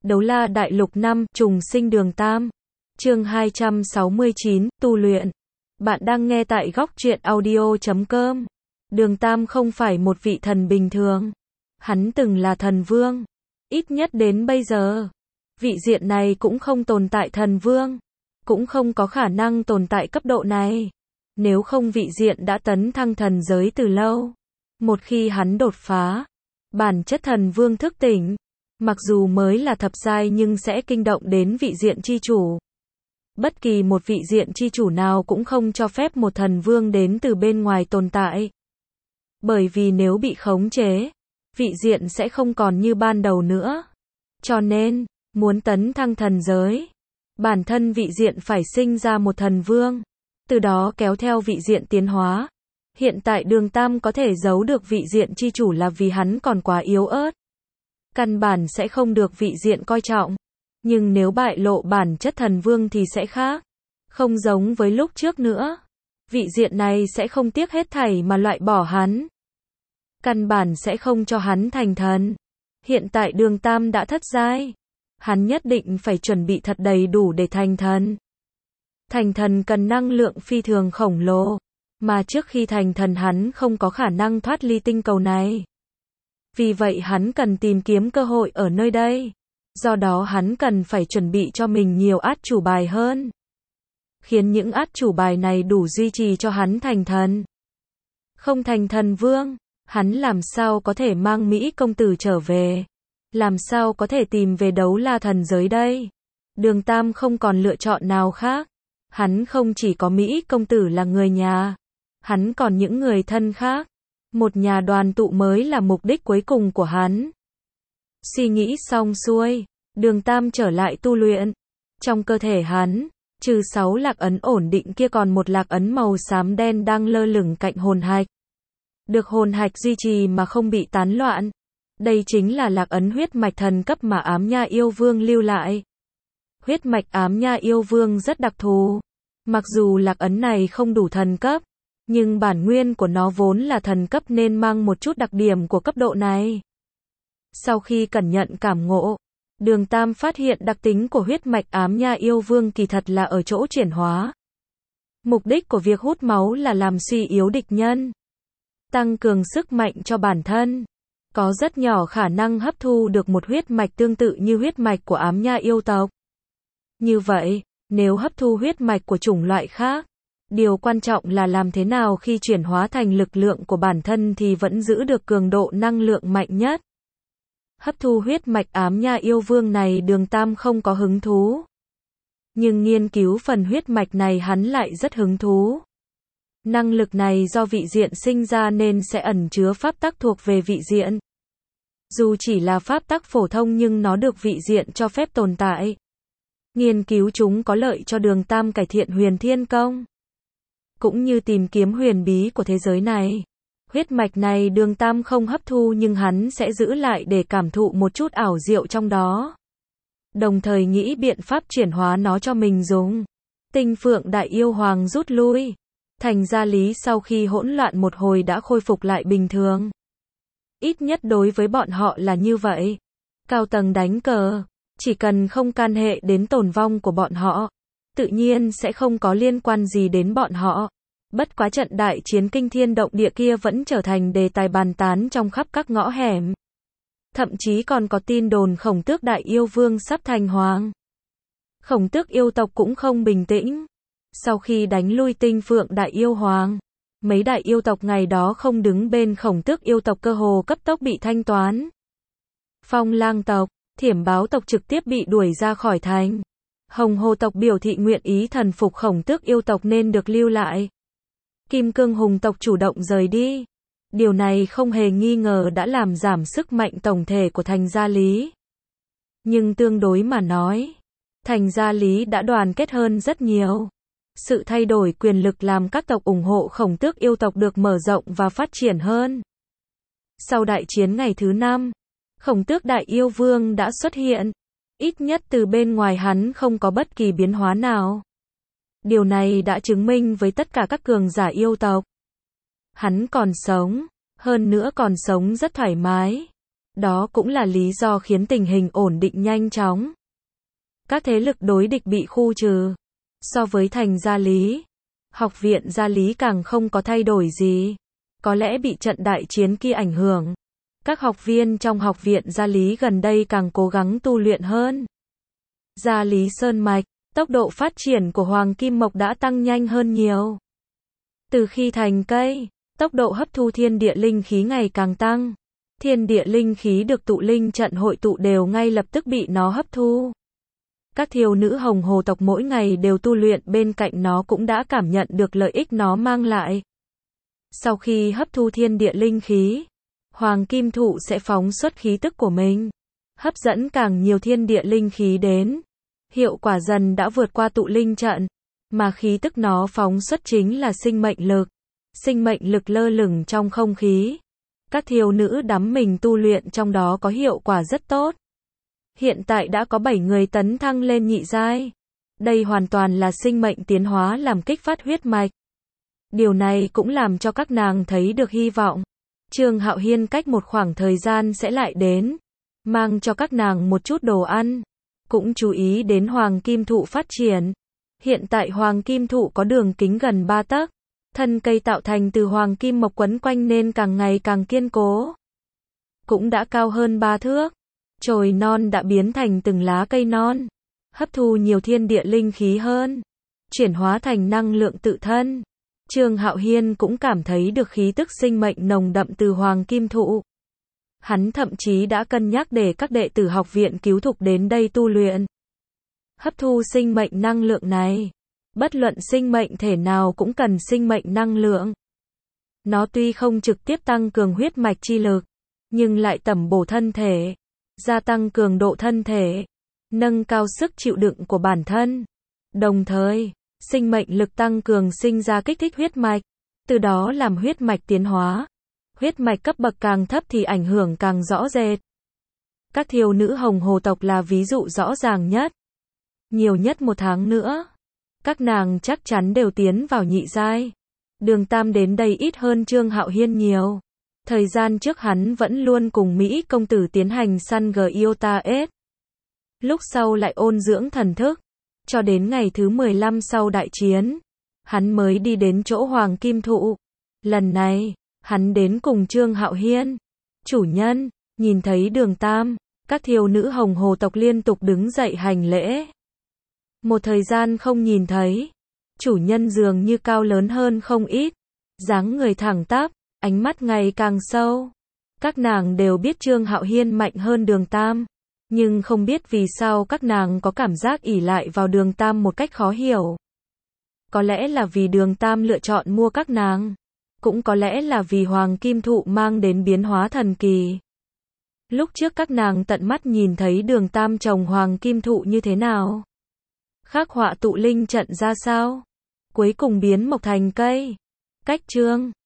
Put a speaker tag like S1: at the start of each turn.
S1: Đấu La Đại Lục 5, Trùng Sinh Đường Tam. Chương 269, tu luyện. Bạn đang nghe tại góc truyện audio.com. Đường Tam không phải một vị thần bình thường. Hắn từng là thần vương. Ít nhất đến bây giờ. Vị diện này cũng không tồn tại thần vương. Cũng không có khả năng tồn tại cấp độ này. Nếu không vị diện đã tấn thăng thần giới từ lâu. Một khi hắn đột phá, bản chất thần vương thức tỉnh. Mặc dù mới là thập giai nhưng sẽ kinh động đến vị diện chi chủ. Bất kỳ một vị diện chi chủ nào cũng không cho phép một thần vương đến từ bên ngoài tồn tại. Bởi vì nếu bị khống chế, vị diện sẽ không còn như ban đầu nữa. Cho nên, muốn tấn thăng thần giới, bản thân vị diện phải sinh ra một thần vương, từ đó kéo theo vị diện tiến hóa. Hiện tại Đường Tam có thể giấu được vị diện chi chủ là vì hắn còn quá yếu ớt. Căn bản sẽ không được vị diện coi trọng. Nhưng nếu bại lộ bản chất thần vương thì sẽ khác. Không giống với lúc trước nữa. Vị diện này sẽ không tiếc hết thảy mà loại bỏ hắn. Căn bản sẽ không cho hắn thành thần. Hiện tại Đường Tam đã thất giai. Hắn nhất định phải chuẩn bị thật đầy đủ để thành thần. Thành thần cần năng lượng phi thường khổng lồ. Mà trước khi thành thần hắn không có khả năng thoát ly tinh cầu này. Vì vậy hắn cần tìm kiếm cơ hội ở nơi đây. Do đó hắn cần phải chuẩn bị cho mình nhiều át chủ bài hơn. Khiến những át chủ bài này đủ duy trì cho hắn thành thần. Không thành thần vương, hắn làm sao có thể mang Mỹ công tử trở về? Làm sao có thể tìm về đấu la thần giới đây? Đường Tam không còn lựa chọn nào khác. Hắn không chỉ có Mỹ công tử là người nhà. Hắn còn những người thân khác. Một nhà đoàn tụ mới là mục đích cuối cùng của hắn. Suy nghĩ xong xuôi, Đường Tam trở lại tu luyện. Trong cơ thể hắn, trừ 6 lạc ấn ổn định kia còn một lạc ấn màu xám đen đang lơ lửng cạnh hồn hạch. Được hồn hạch duy trì mà không bị tán loạn. Đây chính là lạc ấn huyết mạch thần cấp mà Ám Nha Yêu Vương lưu lại. Huyết mạch Ám Nha Yêu Vương rất đặc thù. Mặc dù lạc ấn này không đủ thần cấp, nhưng bản nguyên của nó vốn là thần cấp nên mang một chút đặc điểm của cấp độ này. Sau khi cẩn nhận cảm ngộ, Đường Tam phát hiện đặc tính của huyết mạch Ám Nha Yêu Vương kỳ thật là ở chỗ chuyển hóa. Mục đích của việc hút máu là làm suy yếu địch nhân, tăng cường sức mạnh cho bản thân. Có rất nhỏ khả năng hấp thu được một huyết mạch tương tự như huyết mạch của Ám Nha yêu tộc. Như vậy, nếu hấp thu huyết mạch của chủng loại khác, điều quan trọng là làm thế nào khi chuyển hóa thành lực lượng của bản thân thì vẫn giữ được cường độ năng lượng mạnh nhất. Hấp thu huyết mạch Ám Nha Yêu Vương này Đường Tam không có hứng thú. Nhưng nghiên cứu phần huyết mạch này hắn lại rất hứng thú. Năng lực này do vị diện sinh ra nên sẽ ẩn chứa pháp tắc thuộc về vị diện. Dù chỉ là pháp tắc phổ thông nhưng nó được vị diện cho phép tồn tại. Nghiên cứu chúng có lợi cho Đường Tam cải thiện huyền thiên công. Cũng như tìm kiếm huyền bí của thế giới này. Huyết mạch này Đường Tam không hấp thu nhưng hắn sẽ giữ lại để cảm thụ một chút ảo diệu trong đó. Đồng thời nghĩ biện pháp chuyển hóa nó cho mình dùng. Tinh Phượng Đại Yêu Hoàng rút lui. Thành Gia Lý sau khi hỗn loạn một hồi đã khôi phục lại bình thường. Ít nhất đối với bọn họ là như vậy. Cao tầng đánh cờ, chỉ cần không can hệ đến tổn vong của bọn họ, tự nhiên sẽ không có liên quan gì đến bọn họ. Bất quá trận đại chiến kinh thiên động địa kia vẫn trở thành đề tài bàn tán trong khắp các ngõ hẻm. Thậm chí còn có tin đồn Khổng Tước Đại Yêu Vương sắp thành hoàng. Khổng Tước yêu tộc cũng không bình tĩnh. Sau khi đánh lui Tinh Phượng Đại Yêu Hoàng, mấy đại yêu tộc ngày đó không đứng bên Khổng Tước yêu tộc cơ hồ cấp tốc bị thanh toán. Phong Lang tộc, Thiểm Báo tộc trực tiếp bị đuổi ra khỏi thành. Hồng Hồ tộc biểu thị nguyện ý thần phục Khổng Tước yêu tộc nên được lưu lại. Kim Cương Hùng tộc chủ động rời đi. Điều này không hề nghi ngờ đã làm giảm sức mạnh tổng thể của Thành Gia Lý. Nhưng tương đối mà nói, Thành Gia Lý đã đoàn kết hơn rất nhiều. Sự thay đổi quyền lực làm các tộc ủng hộ Khổng Tước yêu tộc được mở rộng và phát triển hơn. Sau đại chiến ngày thứ 5, Khổng Tước Đại Yêu Vương đã xuất hiện. Ít nhất từ bên ngoài hắn không có bất kỳ biến hóa nào. Điều này đã chứng minh với tất cả các cường giả yêu tộc. Hắn còn sống, hơn nữa còn sống rất thoải mái. Đó cũng là lý do khiến tình hình ổn định nhanh chóng. Các thế lực đối địch bị khu trừ. So với thành Gia Lý, học viện Gia Lý càng không có thay đổi gì. Có lẽ bị trận đại chiến kia ảnh hưởng. Các học viên trong học viện Gia Lý gần đây càng cố gắng tu luyện hơn. Gia Lý Sơn Mạch, tốc độ phát triển của Hoàng Kim Mộc đã tăng nhanh hơn nhiều. Từ khi thành cây, tốc độ hấp thu thiên địa linh khí ngày càng tăng. Thiên địa linh khí được tụ linh trận hội tụ đều ngay lập tức bị nó hấp thu. Các thiếu nữ Hồng Hồ tộc mỗi ngày đều tu luyện bên cạnh nó cũng đã cảm nhận được lợi ích nó mang lại. Sau khi hấp thu thiên địa linh khí, Hoàng Kim Thụ sẽ phóng xuất khí tức của mình, hấp dẫn càng nhiều thiên địa linh khí đến. Hiệu quả dần đã vượt qua tụ linh trận, mà khí tức nó phóng xuất chính là sinh mệnh lực. Sinh mệnh lực lơ lửng trong không khí. Các thiếu nữ đắm mình tu luyện trong đó có hiệu quả rất tốt. Hiện tại đã có 7 người tấn thăng lên nhị giai. Đây hoàn toàn là sinh mệnh tiến hóa làm kích phát huyết mạch. Điều này cũng làm cho các nàng thấy được hy vọng. Trương Hạo Hiên cách một khoảng thời gian sẽ lại đến, mang cho các nàng một chút đồ ăn. Cũng chú ý đến Hoàng Kim Thụ phát triển. Hiện tại Hoàng Kim Thụ có đường kính gần 3 tấc. Thân cây tạo thành từ Hoàng Kim Mộc quấn quanh nên càng ngày càng kiên cố. Cũng đã cao hơn 3 thước. Chồi non đã biến thành từng lá cây non. Hấp thu nhiều thiên địa linh khí hơn. Chuyển hóa thành năng lượng tự thân. Trương Hạo Hiên cũng cảm thấy được khí tức sinh mệnh nồng đậm từ Hoàng Kim Thụ. Hắn thậm chí đã cân nhắc để các đệ tử học viện cứu thục đến đây tu luyện. Hấp thu sinh mệnh năng lượng này. Bất luận sinh mệnh thể nào cũng cần sinh mệnh năng lượng. Nó tuy không trực tiếp tăng cường huyết mạch chi lực, nhưng lại tẩm bổ thân thể, gia tăng cường độ thân thể, nâng cao sức chịu đựng của bản thân. Đồng thời, sinh mệnh lực tăng cường sinh ra kích thích huyết mạch, từ đó làm huyết mạch tiến hóa. Huyết mạch cấp bậc càng thấp thì ảnh hưởng càng rõ rệt. Các thiếu nữ Hồng Hồ tộc là ví dụ rõ ràng nhất. Nhiều nhất 1 tháng nữa, các nàng chắc chắn đều tiến vào nhị giai. Đường Tam đến đây ít hơn Trương Hạo Hiên nhiều. Thời gian trước hắn vẫn luôn cùng Mỹ công tử tiến hành săn Giota S. Lúc sau lại ôn dưỡng thần thức. Cho đến ngày thứ 15 sau đại chiến, hắn mới đi đến chỗ Hoàng Kim Thụ. Lần này, hắn đến cùng Trương Hạo Hiên. Chủ nhân, nhìn thấy Đường Tam, các thiếu nữ Hồng Hồ tộc liên tục đứng dậy hành lễ. Một thời gian không nhìn thấy, chủ nhân dường như cao lớn hơn không ít, dáng người thẳng tắp, ánh mắt ngày càng sâu. Các nàng đều biết Trương Hạo Hiên mạnh hơn Đường Tam, nhưng không biết vì sao các nàng có cảm giác ỷ lại vào Đường Tam một cách khó hiểu. Có lẽ là vì Đường Tam lựa chọn mua các nàng, cũng có lẽ là vì Hoàng Kim Thụ mang đến biến hóa thần kỳ. Lúc trước các nàng tận mắt nhìn thấy Đường Tam trồng Hoàng Kim Thụ như thế nào, khắc họa tụ linh trận ra sao, cuối cùng biến mộc thành cây. Cách chương